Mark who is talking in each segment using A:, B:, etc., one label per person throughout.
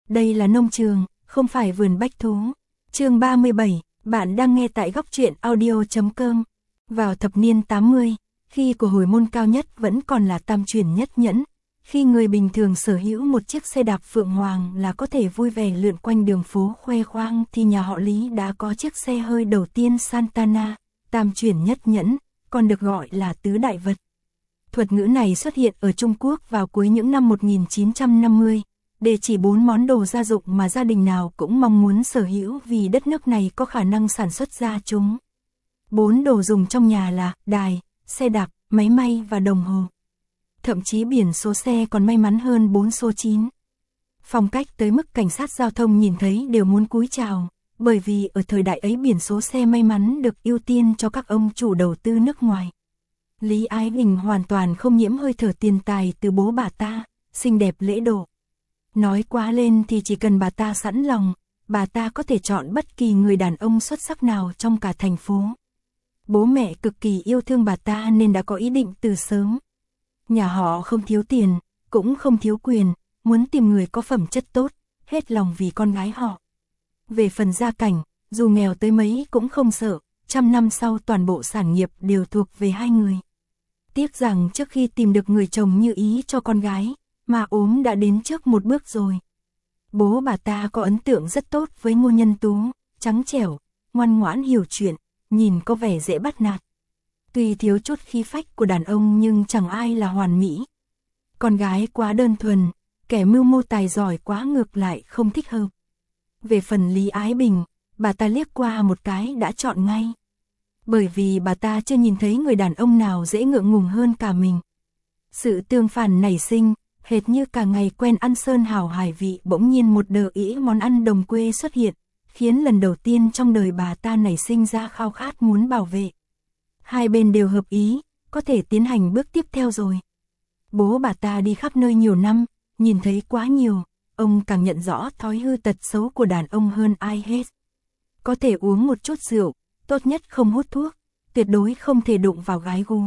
A: đây là nông trường, không phải vườn bách thú. Chương 37, bạn đang nghe tại góc truyện audio.com. Vào thập niên 80, khi của hồi môn cao nhất vẫn còn là tam chuyển nhất nhẫn, khi người bình thường sở hữu một chiếc xe đạp Phượng Hoàng là có thể vui vẻ lượn quanh đường phố khoe khoang, thì nhà họ Lý đã có chiếc xe hơi đầu tiên Santana, tam chuyển nhất nhẫn, còn được gọi là tứ đại vật. Thuật ngữ này xuất hiện ở Trung Quốc vào cuối những năm 1950, để chỉ 4 món đồ gia dụng mà gia đình nào cũng mong muốn sở hữu vì đất nước này có khả năng sản xuất ra chúng. 4 đồ dùng trong nhà là đài, xe đạp, máy may và đồng hồ. Thậm chí biển số xe còn may mắn hơn 4 số 9. Phong cách tới mức cảnh sát giao thông nhìn thấy đều muốn cúi chào, bởi vì ở thời đại ấy biển số xe may mắn được ưu tiên cho các ông chủ đầu tư nước ngoài. Lý Ái Bình hoàn toàn không nhiễm hơi thở tiền tài từ bố bà ta, xinh đẹp lễ độ. Nói quá lên thì chỉ cần bà ta sẵn lòng, bà ta có thể chọn bất kỳ người đàn ông xuất sắc nào trong cả thành phố. Bố mẹ cực kỳ yêu thương bà ta nên đã có ý định từ sớm. Nhà họ không thiếu tiền, cũng không thiếu quyền, muốn tìm người có phẩm chất tốt, hết lòng vì con gái họ. Về phần gia cảnh, dù nghèo tới mấy cũng không sợ, 100 năm sau toàn bộ sản nghiệp đều thuộc về hai người. Tiếc rằng trước khi tìm được người chồng như ý cho con gái, mà ốm đã đến trước một bước rồi. Bố bà ta có ấn tượng rất tốt với Ngô Nhân Tú, trắng trẻo, ngoan ngoãn hiểu chuyện, nhìn có vẻ dễ bắt nạt. Tuy thiếu chút khí phách của đàn ông nhưng chẳng ai là hoàn mỹ. Con gái quá đơn thuần, kẻ mưu mô tài giỏi quá ngược lại không thích hợp. Về phần Lý Ái Bình, bà ta liếc qua một cái đã chọn ngay. Bởi vì bà ta chưa nhìn thấy người đàn ông nào dễ ngượng ngùng hơn cả mình. Sự tương phản nảy sinh, hệt như cả ngày quen ăn sơn hào hải vị bỗng nhiên một đờ ĩ món ăn đồng quê xuất hiện, khiến lần đầu tiên trong đời bà ta nảy sinh ra khao khát muốn bảo vệ. Hai bên đều hợp ý, có thể tiến hành bước tiếp theo rồi. Bố bà ta đi khắp nơi nhiều năm, nhìn thấy quá nhiều, ông càng nhận rõ thói hư tật xấu của đàn ông hơn ai hết. Có thể uống một chút rượu, tốt nhất không hút thuốc, tuyệt đối không thể đụng vào gái gú.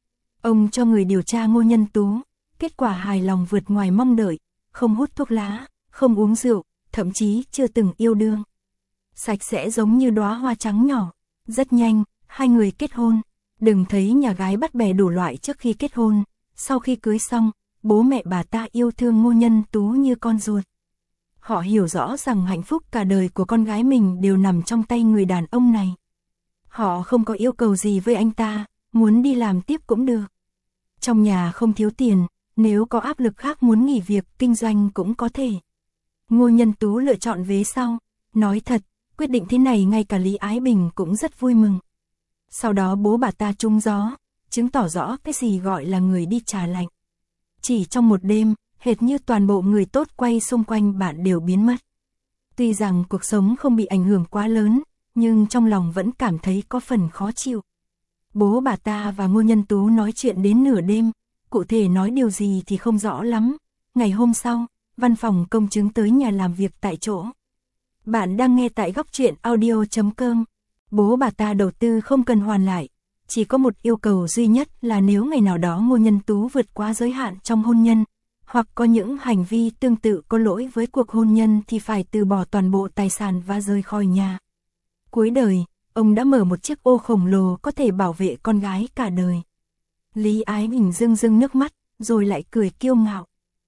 A: Ông cho người điều tra Ngô Nhân Tú, kết quả hài lòng vượt ngoài mong đợi, không hút thuốc lá, không uống rượu, thậm chí chưa từng yêu đương. Sạch sẽ giống như đóa hoa trắng nhỏ. Rất nhanh, hai người kết hôn. Đừng thấy nhà gái bắt bè đủ loại trước khi kết hôn, sau khi cưới xong, bố mẹ bà ta yêu thương Ngô Nhân Tú như con ruột. Họ hiểu rõ rằng hạnh phúc cả đời của con gái mình đều nằm trong tay người đàn ông này. Họ không có yêu cầu gì với anh ta, muốn đi làm tiếp cũng được. Trong nhà không thiếu tiền, nếu có áp lực khác muốn nghỉ việc kinh doanh cũng có thể. Ngô Nhân Tú lựa chọn vế sau. Nói thật, quyết định thế này ngay cả Lý Ái Bình cũng rất vui mừng. Sau đó bố bà ta trúng gió, chứng tỏ rõ cái gì gọi là người đi trà lạnh. Chỉ trong một đêm, hệt như toàn bộ người tốt quay xung quanh bạn đều biến mất. Tuy rằng cuộc sống không bị ảnh hưởng quá lớn, nhưng trong lòng vẫn cảm thấy có phần khó chịu. Bố bà ta và Ngô Nhân Tú nói chuyện đến nửa đêm, cụ thể nói điều gì thì không rõ lắm. Ngày hôm sau, văn phòng công chứng tới nhà làm việc tại chỗ. Bạn đang nghe tại góc truyện audio.com. Bố bà ta đầu tư không cần hoàn lại, chỉ có một yêu cầu duy nhất là nếu ngày nào đó Ngô Nhân Tú vượt quá giới hạn trong hôn nhân, hoặc có những hành vi tương tự có lỗi với cuộc hôn nhân thì phải từ bỏ toàn bộ tài sản và rời khỏi nhà. Cuối đời, ông đã mở một chiếc ô khổng lồ có thể bảo vệ con gái cả đời. Lý Ái Bình rưng rưng nước mắt, rồi lại cười kiêu ngạo.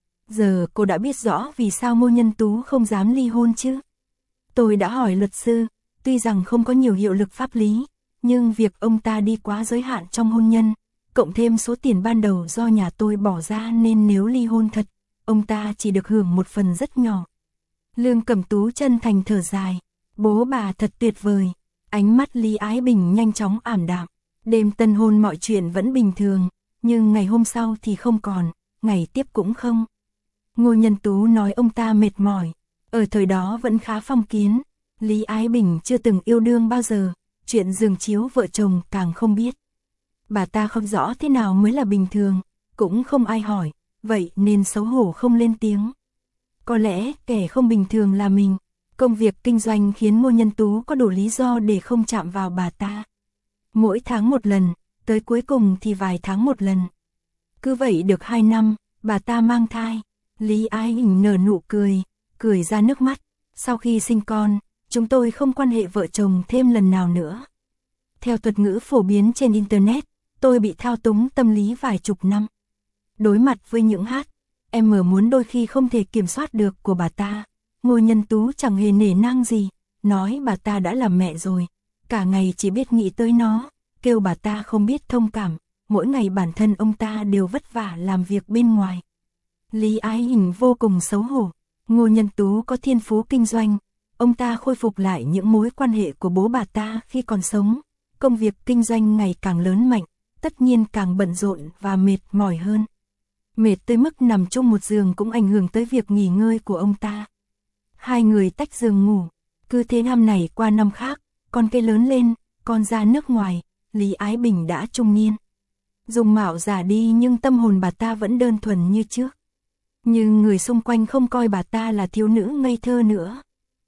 A: Giờ cô đã biết rõ vì sao Ngô Nhân Tú không dám ly hôn chứ? Tôi đã hỏi luật sư, tuy rằng không có nhiều hiệu lực pháp lý, nhưng việc ông ta đi quá giới hạn trong hôn nhân, cộng thêm số tiền ban đầu do nhà tôi bỏ ra nên nếu ly hôn thật, ông ta chỉ được hưởng một phần rất nhỏ. Lương Cẩm Tú chân thành thở dài, bố bà thật tuyệt vời. Ánh mắt Lý Ái Bình nhanh chóng ảm đạm. Đêm tân hôn mọi chuyện vẫn bình thường, nhưng ngày hôm sau thì không còn, ngày tiếp cũng không. Ngô Nhân Tú nói ông ta mệt mỏi. Ở thời đó vẫn khá phong kiến, Lý Ái Bình chưa từng yêu đương bao giờ, chuyện giường chiếu vợ chồng càng không biết. Bà ta không rõ thế nào mới là bình thường, cũng không ai hỏi, vậy nên xấu hổ không lên tiếng. Có lẽ kẻ không bình thường là mình, công việc kinh doanh khiến Ngô Nhân Tú có đủ lý do để không chạm vào bà ta. Mỗi tháng một lần, tới cuối cùng thì vài tháng một lần. Cứ vậy được 2 năm, bà ta mang thai. Lý Ái Bình nở nụ cười, cười ra nước mắt. Sau khi sinh con, chúng tôi không quan hệ vợ chồng thêm lần nào nữa. Theo thuật ngữ phổ biến trên Internet, tôi bị thao túng tâm lý vài chục năm. Đối mặt với những em muốn đôi khi không thể kiểm soát được của bà ta, Ngô Nhân Tú chẳng hề nể nang gì, nói bà ta đã làm mẹ rồi, cả ngày chỉ biết nghĩ tới nó, kêu bà ta không biết thông cảm, mỗi ngày bản thân ông ta đều vất vả làm việc bên ngoài. Lý Ái Hình vô cùng xấu hổ, Ngô Nhân Tú có thiên phú kinh doanh, ông ta khôi phục lại những mối quan hệ của bố bà ta khi còn sống, công việc kinh doanh ngày càng lớn mạnh, tất nhiên càng bận rộn và mệt mỏi hơn. Mệt tới mức nằm chung một giường cũng ảnh hưởng tới việc nghỉ ngơi của ông ta. Hai người tách giường ngủ, cứ thế năm này qua năm khác, con cái lớn lên, con ra nước ngoài, Lý Ái Bình đã trung niên. Dùng mạo già đi nhưng tâm hồn bà ta vẫn đơn thuần như trước. Nhưng người xung quanh không coi bà ta là thiếu nữ ngây thơ nữa.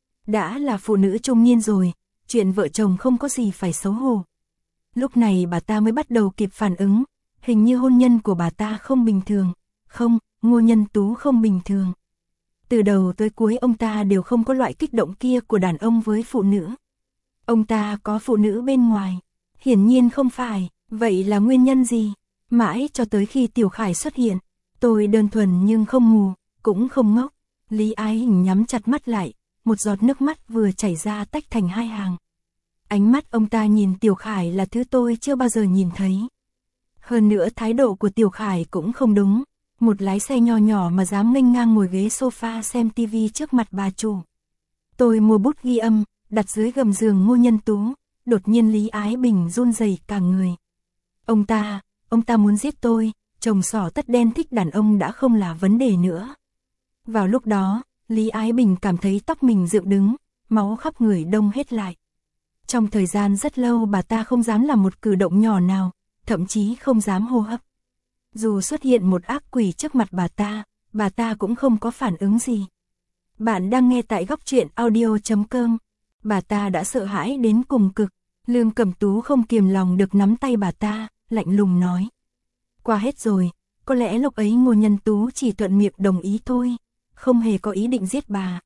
A: Đã là phụ nữ trung niên rồi, chuyện vợ chồng không có gì phải xấu hổ. Lúc này bà ta mới bắt đầu kịp phản ứng, hình như hôn nhân của bà ta không bình thường. Không, Ngô Nhân Tú không bình thường. Từ đầu tới cuối ông ta đều không có loại kích động kia của đàn ông với phụ nữ. Ông ta có phụ nữ bên ngoài. Hiển nhiên không phải, vậy là nguyên nhân gì? Mãi cho tới khi Tiểu Khải xuất hiện, tôi đơn thuần nhưng không mù, cũng không ngốc. Lý Ái Hình nhắm chặt mắt lại, một giọt nước mắt vừa chảy ra tách thành hai hàng. Ánh mắt ông ta nhìn Tiểu Khải là thứ tôi chưa bao giờ nhìn thấy. Hơn nữa thái độ của Tiểu Khải cũng không đúng. Một lái xe nho nhỏ mà dám nghênh ngang ngồi ghế sofa xem tivi trước mặt bà chủ. Tôi mua bút ghi âm, đặt dưới gầm giường Ngô Nhân Tú, đột nhiên Lý Ái Bình run rẩy cả người. Ông ta muốn giết tôi, chồng sỏ tất đen thích đàn ông đã không là vấn đề nữa. Vào lúc đó, Lý Ái Bình cảm thấy tóc mình dựng đứng, máu khắp người đông hết lại. Trong thời gian rất lâu bà ta không dám làm một cử động nhỏ nào, thậm chí không dám hô hấp. Dù xuất hiện một ác quỷ trước mặt bà ta cũng không có phản ứng gì. Bạn đang nghe tại góc truyện audio.com. Bà ta đã sợ hãi đến cùng cực. Lương Cẩm Tú không kiềm lòng được nắm tay bà ta, lạnh lùng nói. Qua hết rồi, có lẽ lúc ấy Ngô Nhân Tú chỉ thuận miệng đồng ý thôi, không hề có ý định giết bà.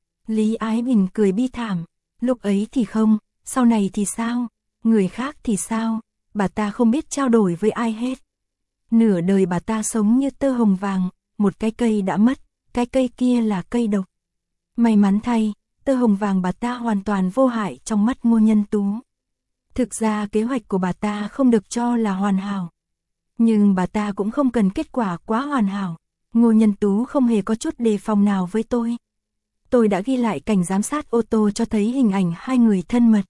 A: Lý Ái Bình cười bi thảm. Lúc ấy thì không, sau này thì sao? Người khác thì sao? Bà ta không biết trao đổi với ai hết. Nửa đời bà ta sống như tơ hồng vàng, một cái cây đã mất, cái cây kia là cây độc. May mắn thay, tơ hồng vàng bà ta hoàn toàn vô hại trong mắt Ngô Nhân Tú. Thực ra kế hoạch của bà ta không được cho là hoàn hảo. Nhưng bà ta cũng không cần kết quả quá hoàn hảo. Ngô Nhân Tú không hề có chút đề phòng nào với tôi. Tôi đã ghi lại cảnh giám sát ô tô cho thấy hình ảnh hai người thân mật.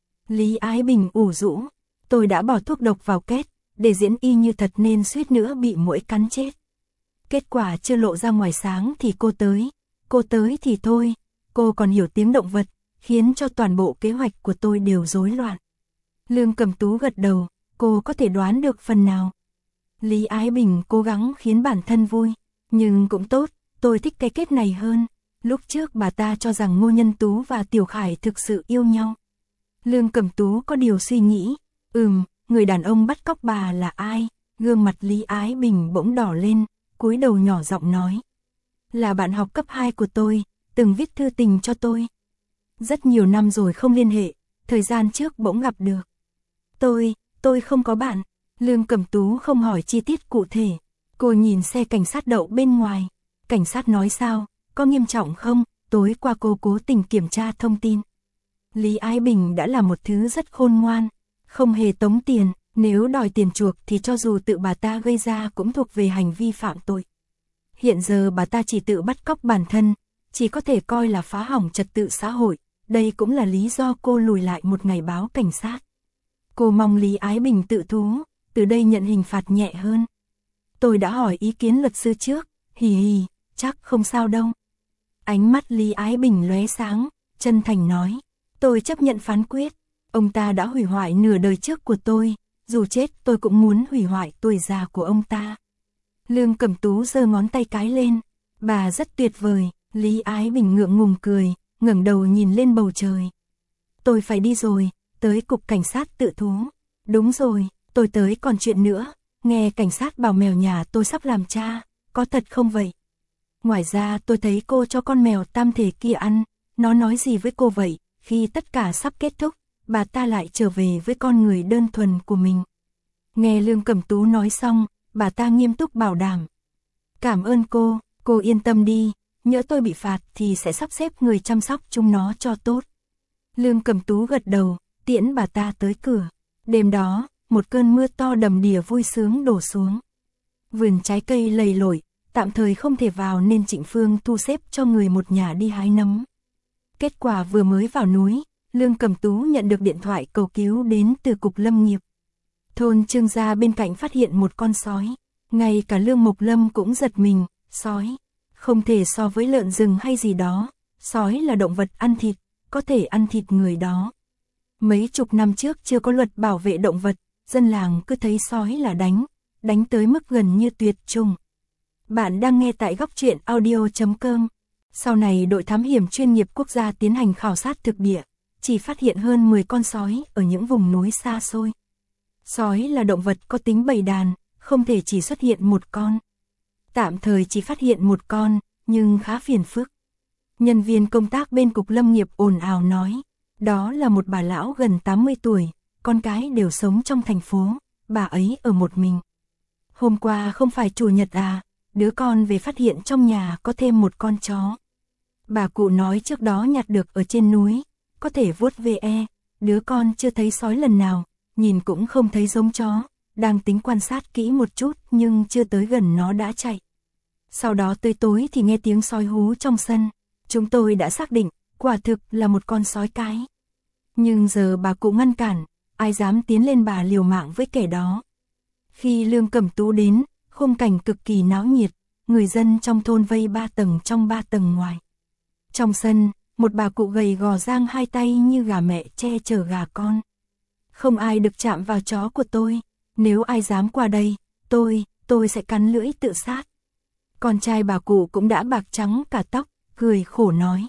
A: Lý Ái Bình ủ rũ. Tôi đã bỏ thuốc độc vào kết, để diễn y như thật nên suýt nữa bị muỗi cắn chết. Kết quả chưa lộ ra ngoài sáng thì cô tới thì thôi, cô còn hiểu tiếng động vật, khiến cho toàn bộ kế hoạch của tôi đều rối loạn. Lương Cẩm Tú gật đầu, cô có thể đoán được phần nào. Lý Ái Bình cố gắng khiến bản thân vui, nhưng cũng tốt, tôi thích cái kết này hơn. Lúc trước bà ta cho rằng Ngô Nhân Tú và Tiểu Khải thực sự yêu nhau. Lương Cẩm Tú có điều suy nghĩ, người đàn ông bắt cóc bà là ai? Gương mặt Lý Ái Bình bỗng đỏ lên, cúi đầu nhỏ giọng nói. Là bạn học cấp 2 của tôi, từng viết thư tình cho tôi. Rất nhiều năm rồi không liên hệ, thời gian trước bỗng gặp được. Tôi không có bạn. Lương Cẩm Tú không hỏi chi tiết cụ thể. Cô nhìn xe cảnh sát đậu bên ngoài. Cảnh sát nói sao, có nghiêm trọng không? Tối qua cô cố tình kiểm tra thông tin. Lý Ái Bình đã là một thứ rất khôn ngoan. Không hề tống tiền, nếu đòi tiền chuộc thì cho dù tự bà ta gây ra cũng thuộc về hành vi phạm tội. Hiện giờ bà ta chỉ tự bắt cóc bản thân, chỉ có thể coi là phá hỏng trật tự xã hội. Đây cũng là lý do cô lùi lại một ngày báo cảnh sát. Cô mong Lý Ái Bình tự thú, từ đây nhận hình phạt nhẹ hơn. Tôi đã hỏi ý kiến luật sư trước, chắc không sao đâu. Ánh mắt Lý Ái Bình lóe sáng, chân thành nói, tôi chấp nhận phán quyết. Ông ta đã hủy hoại nửa đời trước của tôi, dù chết tôi cũng muốn hủy hoại tuổi già của ông ta. Lương Cẩm Tú giơ ngón tay cái lên, bà rất tuyệt vời. Lý Ái Bình ngượng ngùng cười, ngẩng đầu nhìn lên bầu trời. Tôi phải đi rồi, tới cục cảnh sát tự thú. Đúng rồi, tôi tới còn chuyện nữa, nghe cảnh sát bảo mèo nhà tôi sắp làm cha, có thật không vậy? Ngoài ra tôi thấy cô cho con mèo tam thể kia ăn, nó nói gì với cô vậy? Khi tất cả sắp kết thúc, bà ta lại trở về với con người đơn thuần của mình. Nghe Lương Cẩm Tú nói xong, bà ta nghiêm túc bảo đảm. Cảm ơn cô yên tâm đi, nhỡ tôi bị phạt thì sẽ sắp xếp người chăm sóc chúng nó cho tốt. Lương Cẩm Tú gật đầu, tiễn bà ta tới cửa. Đêm đó, một cơn mưa to đầm đìa vui sướng đổ xuống. Vườn trái cây lầy lội, tạm thời không thể vào nên Trịnh Phương thu xếp cho người một nhà đi hái nấm. Kết quả vừa mới vào núi, Lương Cẩm Tú nhận được điện thoại cầu cứu đến từ Cục Lâm nghiệp. Thôn Trương Gia bên cạnh phát hiện một con sói, ngay cả Lương Mộc Lâm cũng giật mình, sói, không thể so với lợn rừng hay gì đó, sói là động vật ăn thịt, có thể ăn thịt người đó. Mấy chục năm trước chưa có luật bảo vệ động vật, dân làng cứ thấy sói là đánh tới mức gần như tuyệt chủng. Bạn đang nghe tại góc truyện audio.com. Sau này đội thám hiểm chuyên nghiệp quốc gia tiến hành khảo sát thực địa, chỉ phát hiện hơn 10 con sói ở những vùng núi xa xôi. Sói là động vật có tính bầy đàn, không thể chỉ xuất hiện một con. Tạm thời chỉ phát hiện một con, nhưng khá phiền phức. Nhân viên công tác bên Cục Lâm nghiệp ồn ào nói, đó là một bà lão gần 80 tuổi, con cái đều sống trong thành phố, bà ấy ở một mình. Hôm qua không phải chủ nhật à, đứa con về phát hiện trong nhà có thêm một con chó. Bà cụ nói trước đó nhặt được ở trên núi, có thể vuốt ve, đứa con chưa thấy sói lần nào, nhìn cũng không thấy giống chó, đang tính quan sát kỹ một chút nhưng chưa tới gần nó đã chạy. Sau đó tới tối thì nghe tiếng sói hú trong sân, chúng tôi đã xác định, quả thực là một con sói cái. Nhưng giờ bà cụ ngăn cản, ai dám tiến lên bà liều mạng với kẻ đó. Khi Lương Cẩm Tú đến, khung cảnh cực kỳ náo nhiệt, người dân trong thôn vây 3 tầng trong 3 tầng ngoài. Trong sân, một bà cụ gầy gò giang hai tay như gà mẹ che chở gà con. Không ai được chạm vào chó của tôi, nếu ai dám qua đây, tôi sẽ cắn lưỡi tự sát. Con trai bà cụ cũng đã bạc trắng cả tóc, cười khổ nói.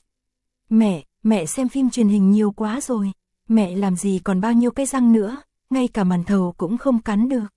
A: Mẹ xem phim truyền hình nhiều quá rồi, mẹ làm gì còn bao nhiêu cái răng nữa, ngay cả màn thầu cũng không cắn được.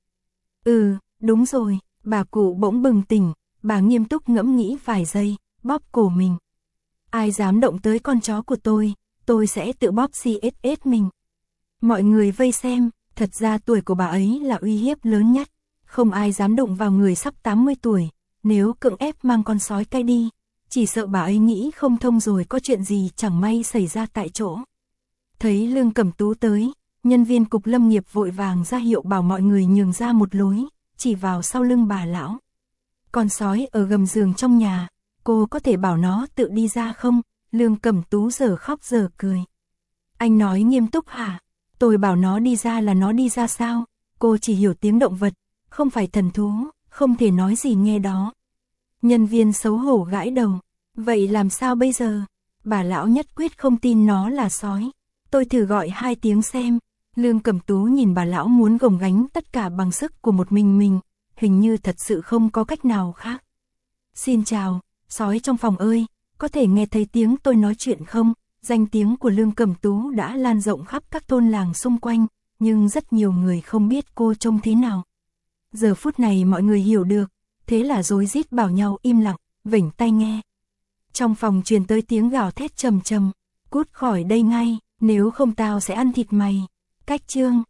A: Đúng rồi, bà cụ bỗng bừng tỉnh, bà nghiêm túc ngẫm nghĩ vài giây, bóp cổ mình. Ai dám động tới con chó của tôi sẽ tự bóp CSS mình. Mọi người vây xem, thật ra tuổi của bà ấy là uy hiếp lớn nhất, không ai dám động vào người sắp 80 tuổi, nếu cưỡng ép mang con sói cái đi, chỉ sợ bà ấy nghĩ không thông rồi có chuyện gì chẳng may xảy ra tại chỗ. Thấy Lương Cẩm Tú tới, nhân viên Cục Lâm nghiệp vội vàng ra hiệu bảo mọi người nhường ra một lối, chỉ vào sau lưng bà lão. Con sói ở gầm giường trong nhà, cô có thể bảo nó tự đi ra không? Lương Cẩm Tú giờ khóc giờ cười. Anh nói nghiêm túc hả? Tôi bảo nó đi ra là nó đi ra sao? Cô chỉ hiểu tiếng động vật, không phải thần thú, không thể nói gì nghe đó. Nhân viên xấu hổ gãi đầu. Vậy làm sao bây giờ? Bà lão nhất quyết không tin nó là sói. Tôi thử gọi 2 tiếng xem. Lương Cẩm Tú nhìn bà lão muốn gồng gánh tất cả bằng sức của một mình, hình như thật sự không có cách nào khác. Xin chào, sói trong phòng ơi, có thể nghe thấy tiếng tôi nói chuyện không? Danh tiếng của Lương Cẩm Tú đã lan rộng khắp các thôn làng xung quanh, nhưng rất nhiều người không biết cô trông thế nào. Giờ phút này mọi người hiểu được, thế là rối rít bảo nhau im lặng, vểnh tai nghe. Trong phòng truyền tới tiếng gào thét trầm trầm, cút khỏi đây ngay, nếu không tao sẽ ăn thịt mày. Cách chương